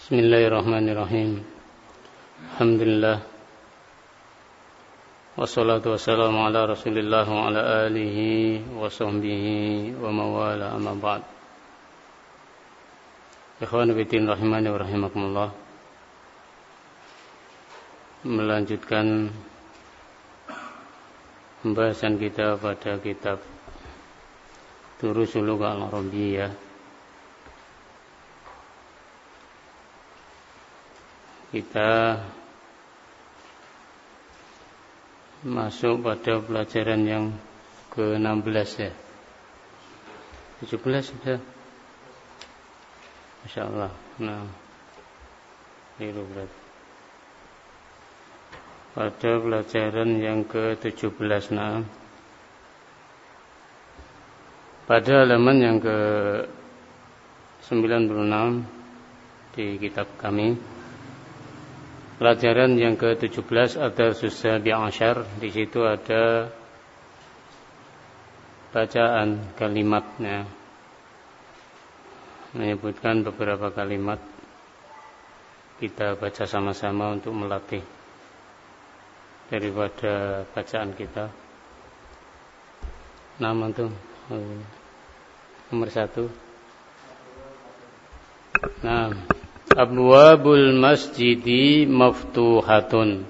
Bismillahirrahmanirrahim. Alhamdulillah. Wassalatu wassalamu ala Rasulillah wa ala alihi wa sahbihi wa mawala amma ba'd. Ikhwan fillah rahimani wa rahimakumullah. Melanjutkan pembahasan kita pada kitab Durusul Lughah Al-Arabiyyah. Kita masuk pada pelajaran yang ke-16 ya. 17 sudah. Masya Allah. Nah, pada pelajaran yang ke-17. Nah, pada halaman yang ke-96 di kitab kami. Pelajaran yang ke-17 ada Susabi Ashar. Di situ ada bacaan kalimatnya, menyebutkan beberapa kalimat. Kita baca sama-sama untuk melatih daripada bacaan kita. Nama tuh nomor 1. Nah, Abwabul masjidi maftuhatun.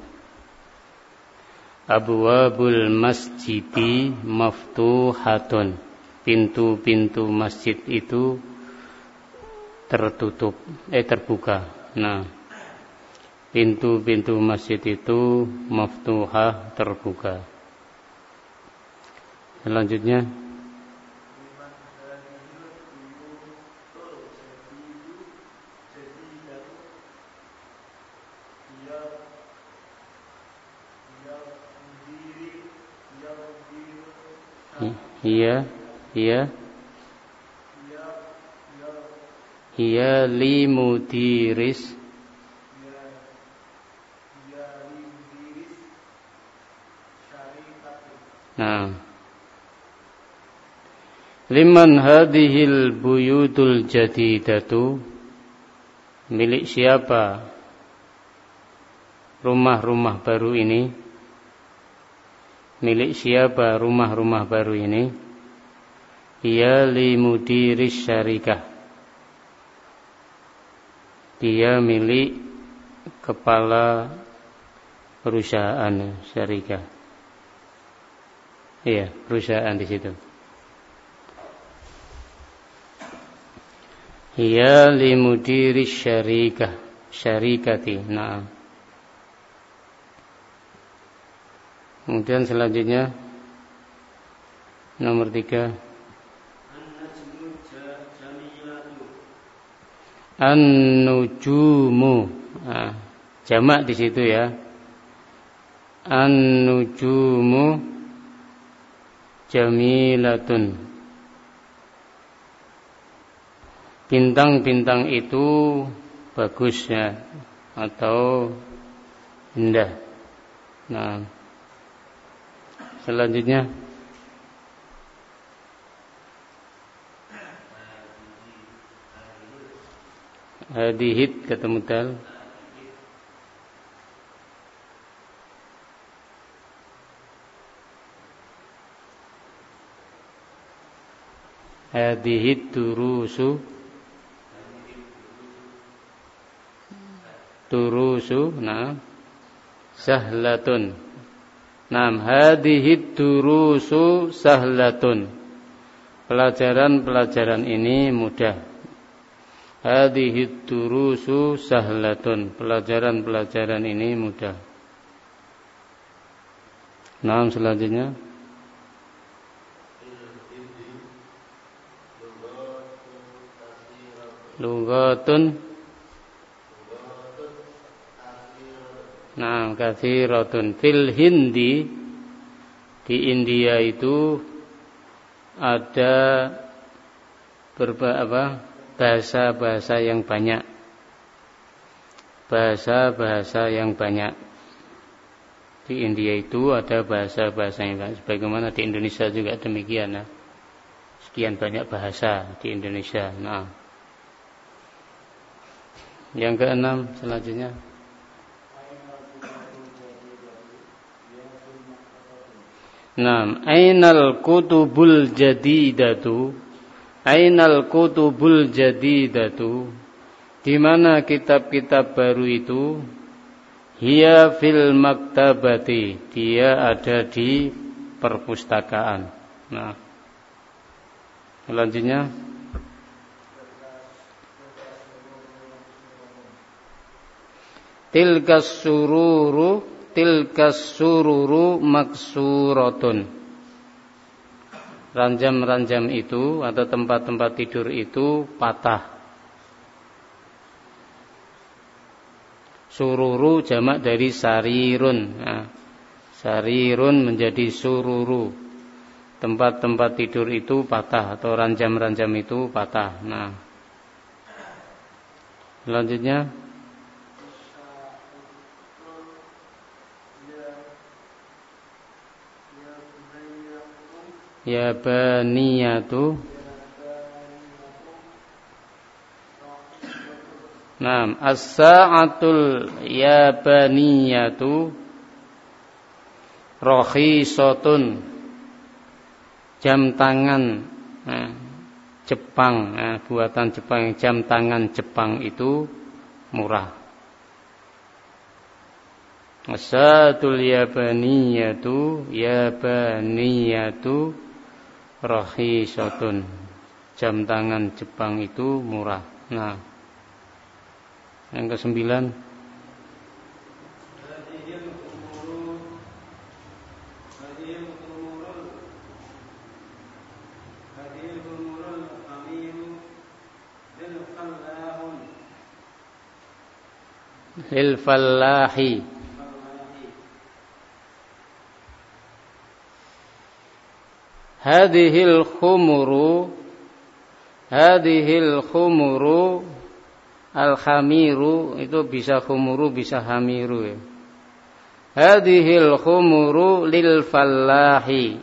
Abwabul masjidi maftuhatun. Pintu-pintu masjid itu terbuka. Nah, pintu-pintu masjid itu maftuhah, terbuka. Selanjutnya, Hiya limudiris. Nah, liman hadhil buyutul jadidatu. Milik siapa rumah-rumah baru ini? Milik siapa rumah-rumah baru ini? Hiya limudiris syarikah. Dia milik kepala perusahaan syarikah. Iya, perusahaan di situ. Hiya limudiris syarikah, syarikati. Nah. Kemudian selanjutnya nomor 3. An-nujumu. Nah, jamak di situ ya. An-nujumu jamilatun. Bintang-bintang itu bagus ya, atau indah. Nah, selanjutnya hadihit kata mutal. Hadihit turusu. Nah, sahlatun. Nah, hadihit turusu sahlatun. Pelajaran-pelajaran ini mudah. Hadihit turusu sahlatun. Pelajaran-pelajaran ini mudah. Nah, selanjutnya lughatun. Nah, katsiratun. Fil Hindi, di India itu ada bahasa-bahasa yang banyak. Bahasa-bahasa yang banyak. Di India itu ada bahasa-bahasa yang banyak. Sebagaimana di Indonesia juga demikian. Nah, sekian banyak bahasa di Indonesia. Nah, Yang keenam selanjutnya. Naam, ainal kutubul jadidatu? Ainal kutubul jadidatu? Di mana kitab-kitab baru itu? Hiya fil maktabati, dia ada di perpustakaan. Nah, selanjutnya. Tilkas sururu maksuratun. Ranjam-ranjam itu atau tempat-tempat tidur itu patah. Sururu jamak dari sarirun. Nah, sarirun menjadi sururu. Tempat-tempat tidur itu patah atau ranjam-ranjam itu patah. Nah, selanjutnya. Ya baniyatu. Naam, as-sa'atul yabaniyatu rakhisatun. Jam tangan Jepang, buatan Jepang, jam tangan Jepang itu murah. As-sa'atul yabaniyatu rakhisatun. Jam tangan Jepang itu murah. Nah, yang ke-9. Lil fallahi. Hadhil khumuru al-khamiru, itu bisa khumuru bisa hamiru ya. Hadhil khumuru lil fallahi.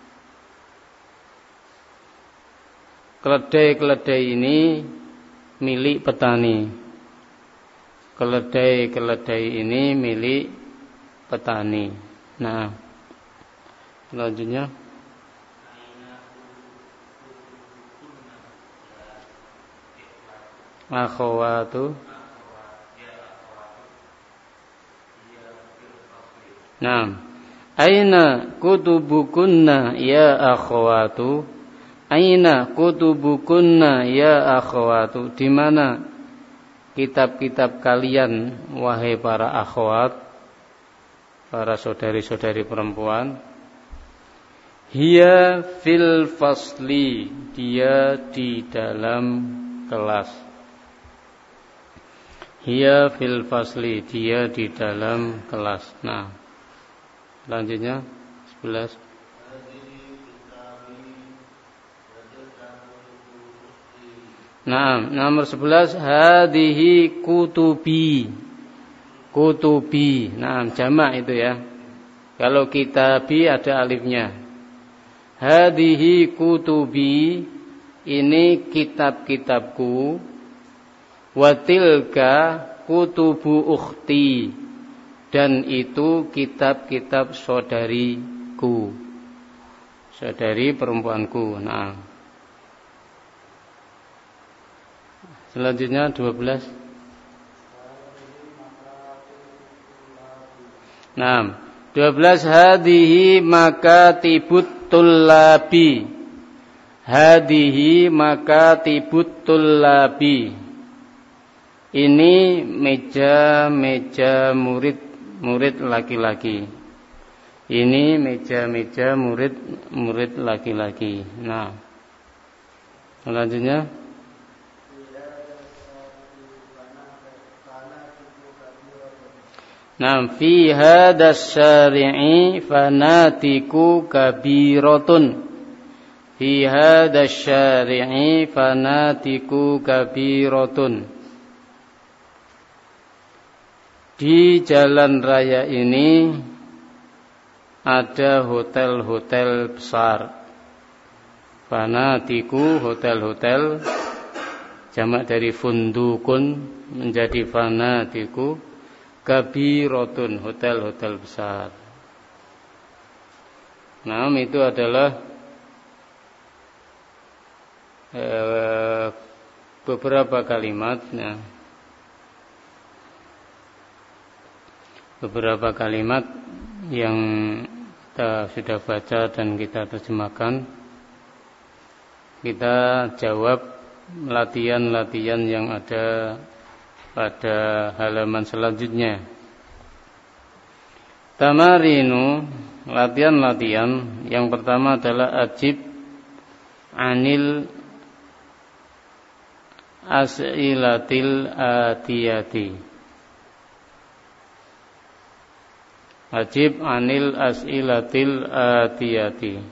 Keledai-keledai ini milik petani. Keledai-keledai ini milik petani. Nah, selanjutnya. Akhawatu. Naam. Aina kutubukunna ya akhawatu? Aina kutubukunna ya akhawatu? Di mana kitab-kitab kalian wahai para akhwat, para saudari-saudari perempuan? Hiya fil fasli, dia di dalam kelas. Hiya fil fasli, dia di dalam kelas. Nah, selanjutnya 11. Nah, nomor 11, hadhihi kutubi. Kutubi. Nah, jamak itu ya. Kalau kitabi ada alifnya. Hadhihi kutubi, ini kitab-kitabku. Watilka kutubu ukhti, dan itu kitab-kitab saudariku, saudari perempuanku. Nah, selanjutnya 12. Nah, 12, hadhihi makatibut tullabi. Hadhihi makatibut tullabi. Ini meja-meja murid laki-laki. Ini meja-meja murid laki-laki. Nah, selanjutnya. Nah, fi hadas syari'i fanatiku kabiratun. Fi hadas syari'i fanatiku kabiratun. Di jalan raya ini ada hotel-hotel besar. Fanatiku, hotel-hotel, jamak dari fundukun. menjadi fanatiku kabirotun, hotel-hotel besar. Nah, itu adalah beberapa kalimat, ya. Beberapa kalimat yang kita sudah baca dan kita terjemahkan. Kita jawab latihan-latihan yang ada pada halaman selanjutnya. Tamarinu, latihan-latihan. Yang pertama adalah ajib anil as'ilatil atiyati. Ajib anil as'ilatil atiyati.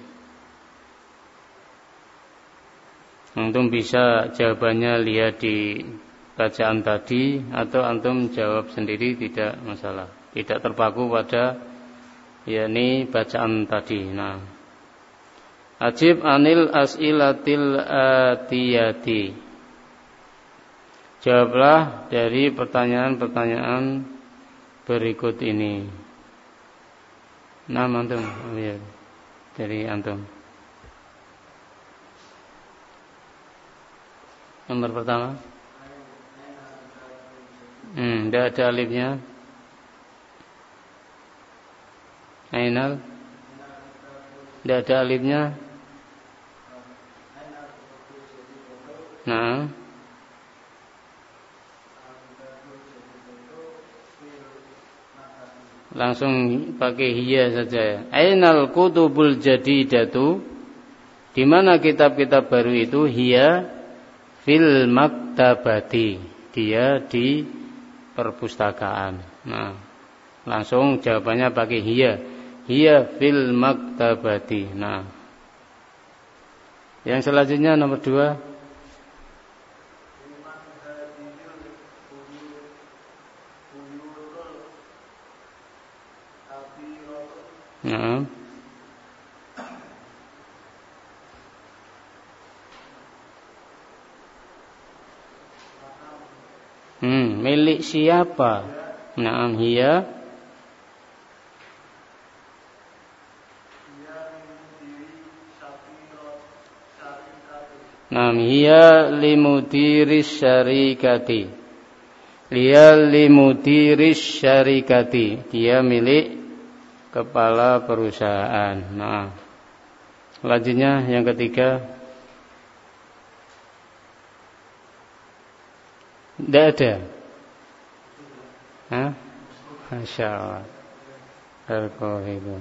Antum bisa jawabannya lihat di bacaan tadi atau antum jawab sendiri, tidak masalah. Tidak terpaku pada yakni bacaan tadi. Nah, ajib anil as'ilatil atiyati. Jawablah dari pertanyaan-pertanyaan berikut ini. Nah, antum, ya, dari antum. Nomor pertama, tidak ada alifnya. Ainal, tidak ada alifnya. Nah, langsung pakai hiya saja. Ainal kutubul jadidatu, di mana kitab-kitab baru itu? Hiya fil maktabati, dia di perpustakaan. Nah, langsung jawabannya pakai hiya. Hiya fil maktabati. Nah, yang selanjutnya nomor 2. Nah, milik siapa? Naam, hiya limudiris syarikati. Hiya limudiris syarikati. Dia milik kepala perusahaan. Nah, selanjutnya yang ketiga. Tidak ada. Hah? Masya Allah. Al-Qahidun.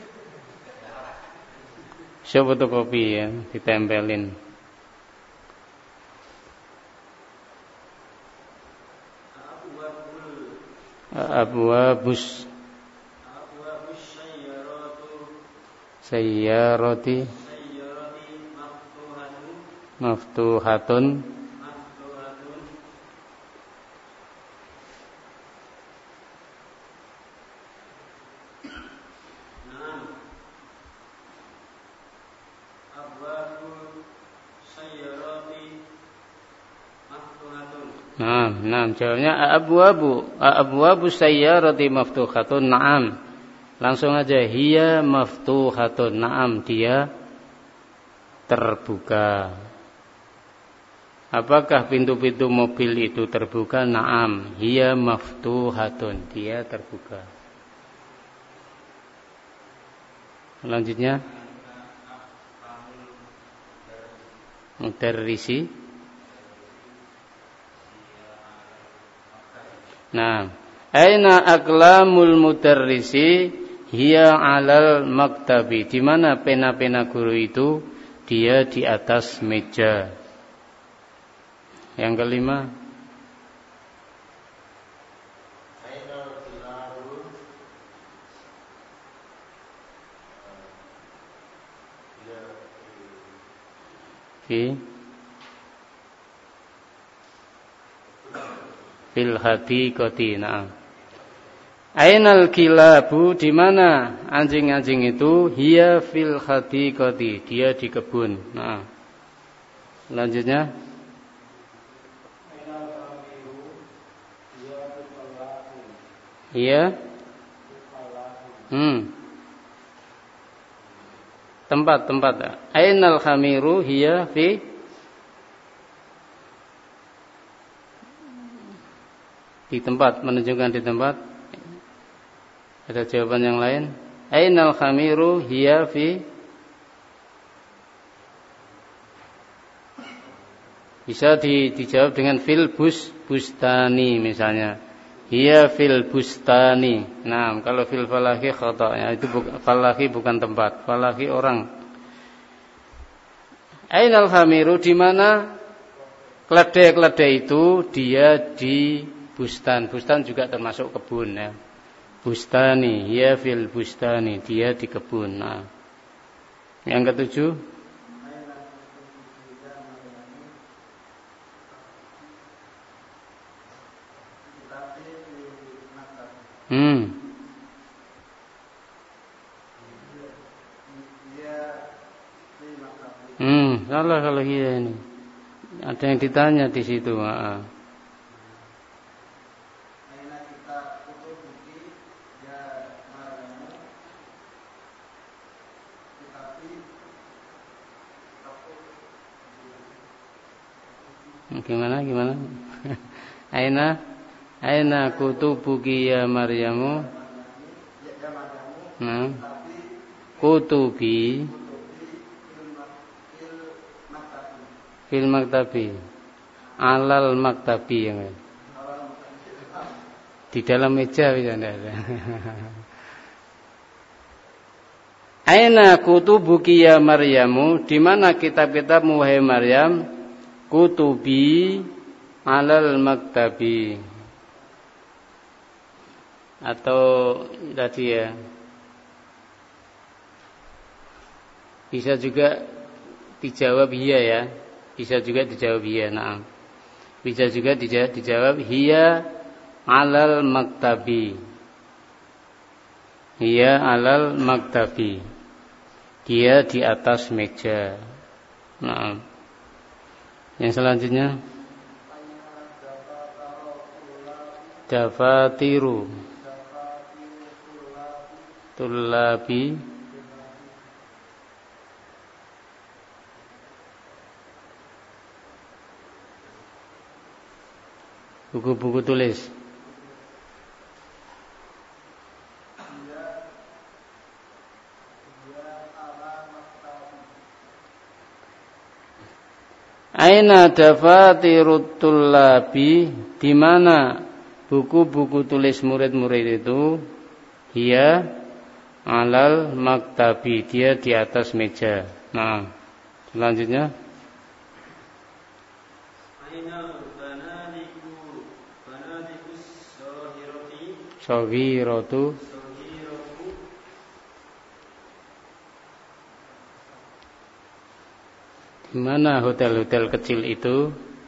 Coba fotokopi ya, ditempelin. Abwabus sayyarati maftuhatun. Nah, jawabnya abwabu sayyarati maftuhatun. Naam. Langsung aja, hiya maftuhatun. Naam, dia terbuka. Apakah pintu-pintu mobil itu terbuka? Naam, hiya maftuhatun. Dia terbuka. Selanjutnya, mudarrisi. Nah, aina aqlamul mudarrisi? Hiya 'alal maktabi. Di mana pena-pena guru itu? Dia di atas meja. Yang kelima, fil hadiqati. Nah, ainal kilabu, di mana anjing-anjing itu? Hiya fil hadiqati, dia di kebun. Nah, selanjutnya, Hiya tempat. Ainal khamiru hiya fi di tempat, menunjukkan di tempat. Ada jawaban yang lain? Ainal khamiru hiya fi, bisa dijawab dengan fil bustani misalnya. Hiya fil bustani. Nah, kalau fil falahi khata, ya, itu falahi bukan tempat, falahi orang. Ainal khamiru, di mana keledai itu dia di bustan. Bustan juga termasuk kebun, ya. Bustani, hiya fil bustani, dia di kebun. Nah, yang ketujuh, salah kalau hiya ini. Ada yang ditanya di situ. Gimana? Aina kutubuki ya Maryamu. Nah, kutubi fil maktabi, alal maktabi, yang di dalam meja bisa ada. Aina kutubuki ya Maryamu, di mana kitab-kitabmu wahai Maryam? Kutubi alal maktabi, atau tadi ya, bisa juga dijawab hiya ya. Bisa juga dijawab hiya, na'am. Bisa juga dijawab hiya alal maktabi. Hiya alal maktabi. Dia di atas meja. Na'am. Yang selanjutnya, dafatiru tullabi buku-buku tulis. Aina dafatirut tullabi, di mana buku-buku tulis murid-murid itu? Hiya alal maktabi, dia di atas meja. Nah, selanjutnya, Soghiratu di mana hotel-hotel kecil itu?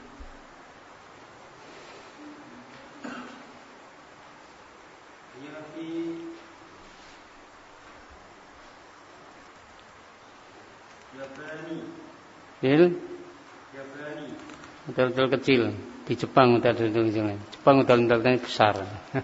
Hotel-hotel kecil di Jepang, hotel-hotel kecil. Jepang hotel-hotelnya besar.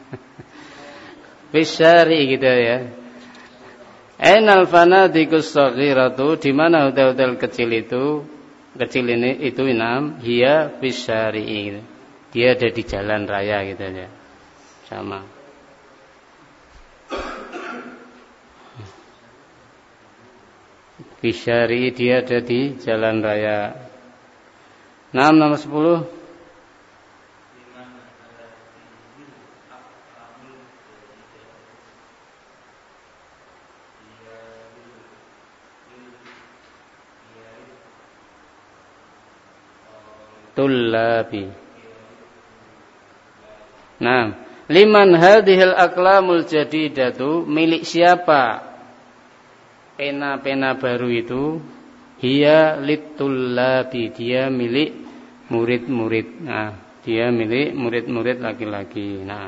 Bisyari gitu ya. Ainal fanadikus shaghiratu, di mana hotel-hotel kecil itu? Kecil ini itu enam, hiya bisyari. Dia ada di jalan raya gitu aja. Sama. Bisyari, dia ada di jalan raya. Nomor 10. Tullabi. Nah, liman hadhil aqlamul jadidatu, milik siapa pena-pena baru itu? Hiya litullabi, dia milik murid-murid. Nah, dia milik murid-murid laki-laki. Nah,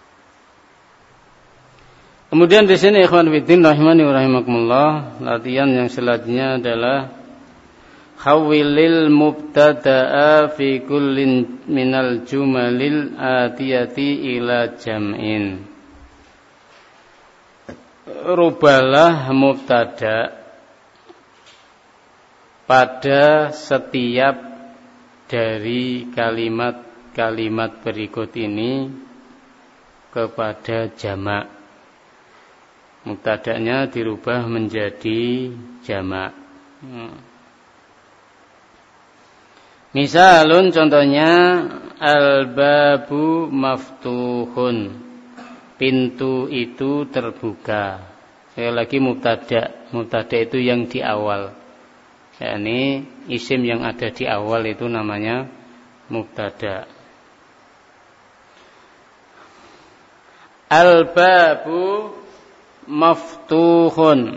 kemudian di sini ikhwan fillah rahimani wa rahimakumullah, latihan yang selanjutnya adalah khawilil mubtada'a fi kullin minal jumalil atiyati ila jam'in. Rubalah mubtada pada setiap dari kalimat-kalimat berikut ini kepada jamak. Mubtada'nya dirubah menjadi jamak. Misalun contohnya al-babu maftuhun. Pintu itu terbuka. Sekali lagi mubtada. Mubtada itu yang di awal. yakni isim yang ada di awal itu namanya mubtada. Al-babu maftuhun.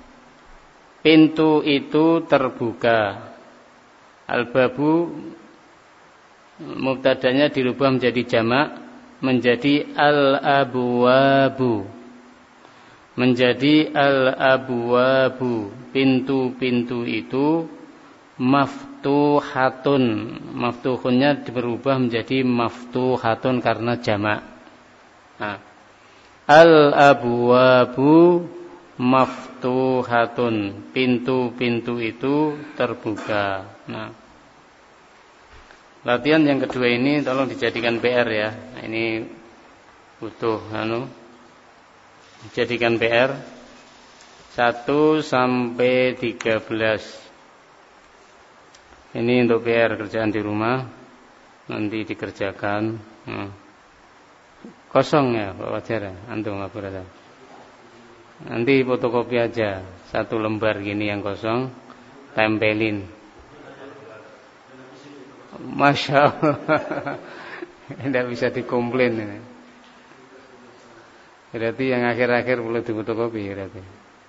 Pintu itu terbuka. Al-babu mubtadanya dirubah menjadi jamak menjadi al-abwabu. Menjadi al-abwabu. Pintu-pintu itu maftuhatun. Maftuhunnya berubah menjadi maftuhatun karena jamak. Nah, al-abwabu maftuhatun. Pintu-pintu itu terbuka. Nah, latihan yang kedua ini tolong dijadikan PR ya. Nah, ini butuh dijadikan PR 1 sampai 13. Ini untuk PR kerjaan di rumah. Nanti dikerjakan. Kosong ya Pak Wajar ya? Antum apa berada? Nanti fotokopi aja 1 lembar gini yang kosong, tempelin. Masya Allah. Tidak bisa dikomplain ini. Berarti yang akhir-akhir perlu difotokopi berarti.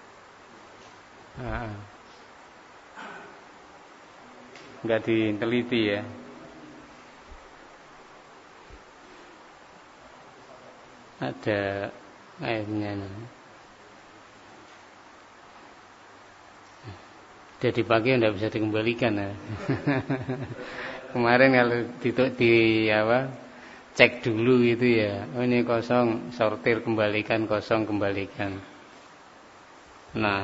Enggak diteliti ya. Ada airnya nih. Sudah dipakai tidak bisa dikembalikan ya. Kemarin kalau cek dulu gitu ya. Oh ini kosong, sortir kembalikan, kosong kembalikan. Nah,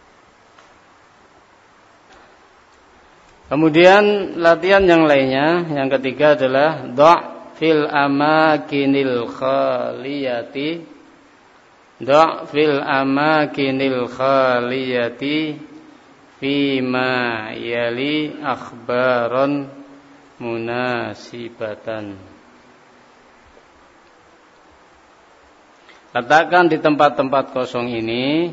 kemudian latihan yang lainnya, yang ketiga adalah fil amakinil khaliyati. Fil amakinil khaliyati fima yali akhbaron munasibatan. Letakkan di tempat-tempat kosong ini,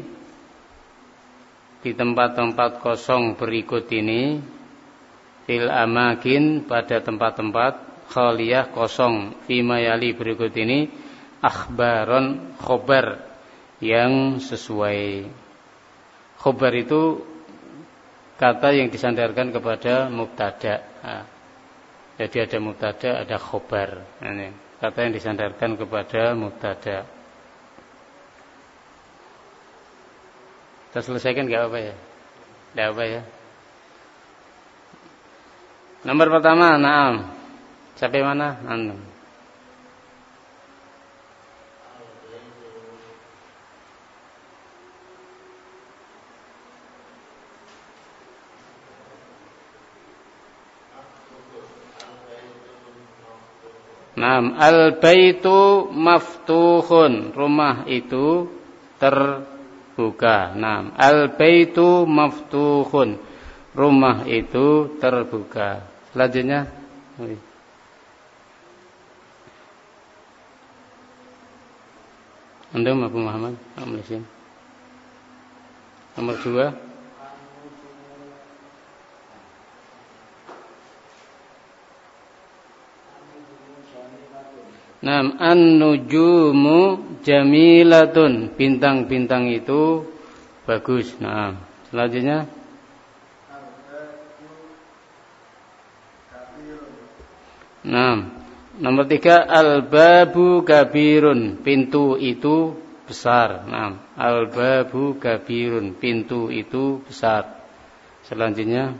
di tempat-tempat kosong berikut ini, fil amakin pada tempat-tempat khaliyah kosong, fima yali berikut ini, akhbaron khobar yang sesuai. Khobar itu kata yang disandarkan kepada mubtada. Jadi ada mubtada, ada khobar. Ini kata yang disandarkan kepada mubtada. Kita selesaikan enggak apa ya? Enggak apa ya? Nomor pertama, na'am. Sampai mana? Antum. Naam, al-baitu maftuhun. Rumah itu terbuka. Naam, al-baitu maftuhun. Rumah itu terbuka. Selanjutnya. Antum Abu Muhammad, Amlisin. Nomor 2. Naam, an-nujumu jamilatun. Bintang-bintang itu bagus. Naam. Selanjutnya. Naam. Nomor 3, al-babu kabirun. Pintu itu besar. Naam. Al-babu kabirun. Pintu itu besar. Selanjutnya.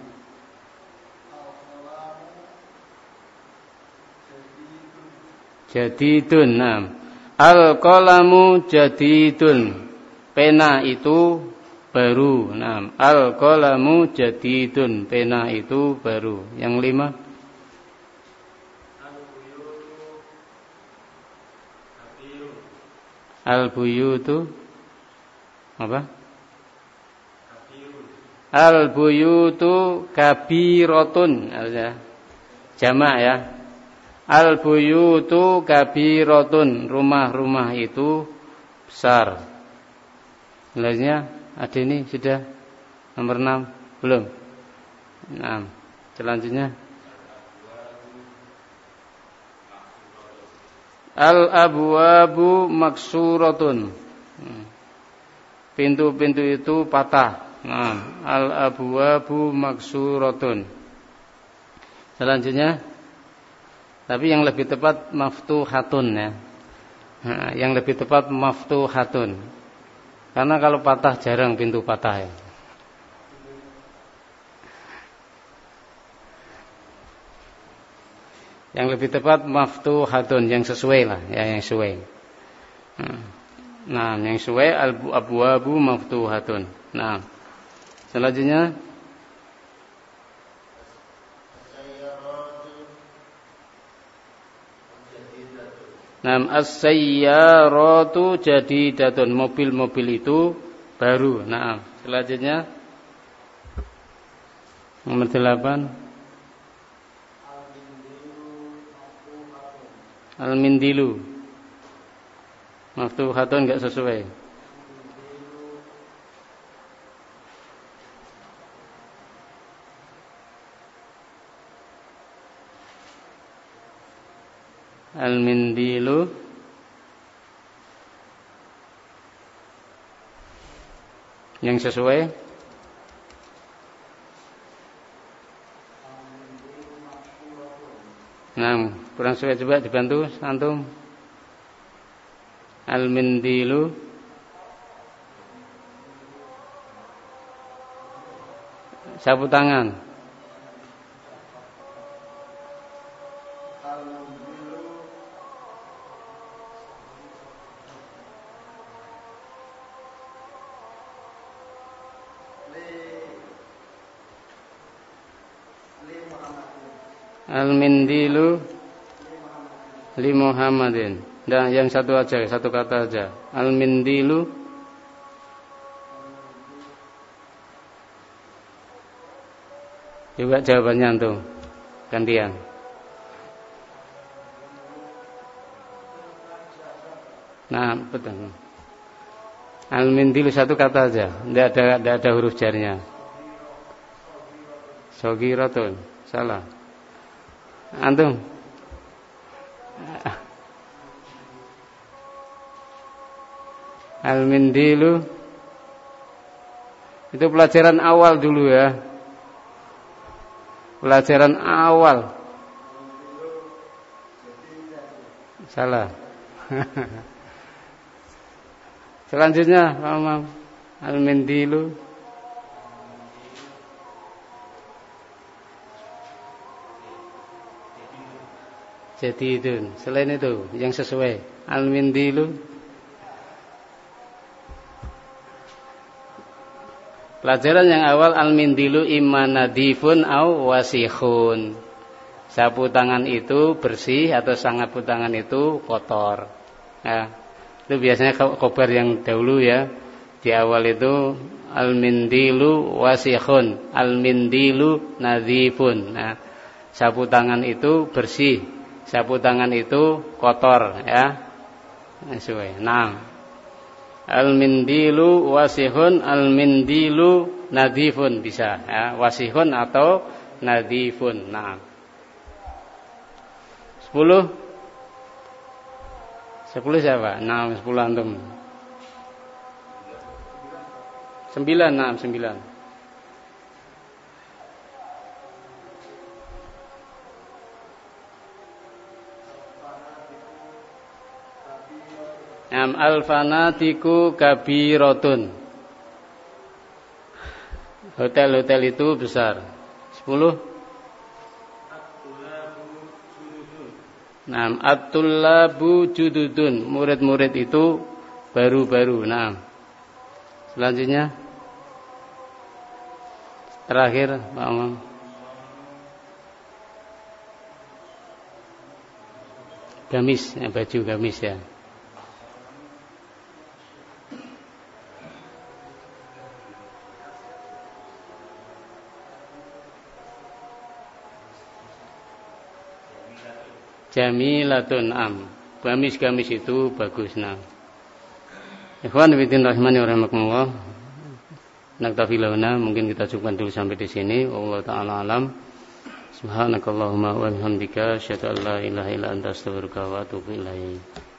Jadidun. Naam. Al-qalamu jadidun. pena itu baru. Nah, al-qalamu jadidun, pena itu baru. Yang 5, al-buyutu apa? Al-buyutu kabiratun, jamak ya. Al-buyutu kabiratun, rumah-rumah itu besar. Jelasnya ada ini sudah nomor 6 belum? 6. Selanjutnya al-abwabu maksuratun, pintu-pintu itu patah. Nah, al-abwabu maksuratun. Selanjutnya, tapi yang lebih tepat maftuhatun ya. Nah, yang lebih tepat maftuhatun. Karena kalau patah jarang pintu patah ya. Yang lebih tepat maftuhatun, yang sesuai lah, ya yang sesuai. Nah, yang sesuai al-abwabu maftuhatun. Nah, selanjutnya as-sayyaratu jadidatun, mobil-mobil itu baru. Nah, selanjutnya nomor 8 al-mindilu maftuhatun, enggak sesuai. Al-mindilu yang sesuai nah, kurang sesuai, coba dibantu antum. Al-mindilu sapu tangan. Al-mindilu li Muhammadin. Nah, yang satu aja, satu kata aja. Al-mindilu juga jawabannya tuh. Gantian. Nah, betul. Al-mindilu satu kata aja. Tidak ada huruf jarnya. Sogiratun. Salah. Antum. Al-mindilu itu pelajaran awal dulu ya. Pelajaran awal. Salah. Selanjutnya, al-mindilu jadidun. Selain itu yang sesuai al-mindilu pelajaran yang awal al-mindilu imma nadifun au wasikhun. Sapu tangan itu bersih atau sapu tangan itu kotor. Nah, itu biasanya khobar yang dahulu ya. Di awal itu al-mindilu wasikhun, al-mindilu nadifun. Nah, sapu tangan itu bersih, sapu tangan itu kotor ya. Sesuai. Nah, al-mindilu wasihun, al-mindilu nadifun bisa ya, wasihun atau nadifun. Nah, 10 siapa? Nah, 10 antum. 9, nah 9. Al-fanatiku kabiratun. Hotel-hotel itu besar. 10. At-tullabu jududun. Murid-murid itu baru-baru. Selanjutnya terakhir Pak Amam. Gamis, baju gamis ya. Jamilatun am. Gamis-gamis itu bagus. Nah. Ikhwan fillah rahimani wa rahimakumullah. Naktafi launa, mungkin kita cukupkan dulu sampai di sini. Wallahu taala alam. Subhanakallahumma wa bihamdika asyhadu an la ilaha illa anta astaghfiruka wa atubu ilaik.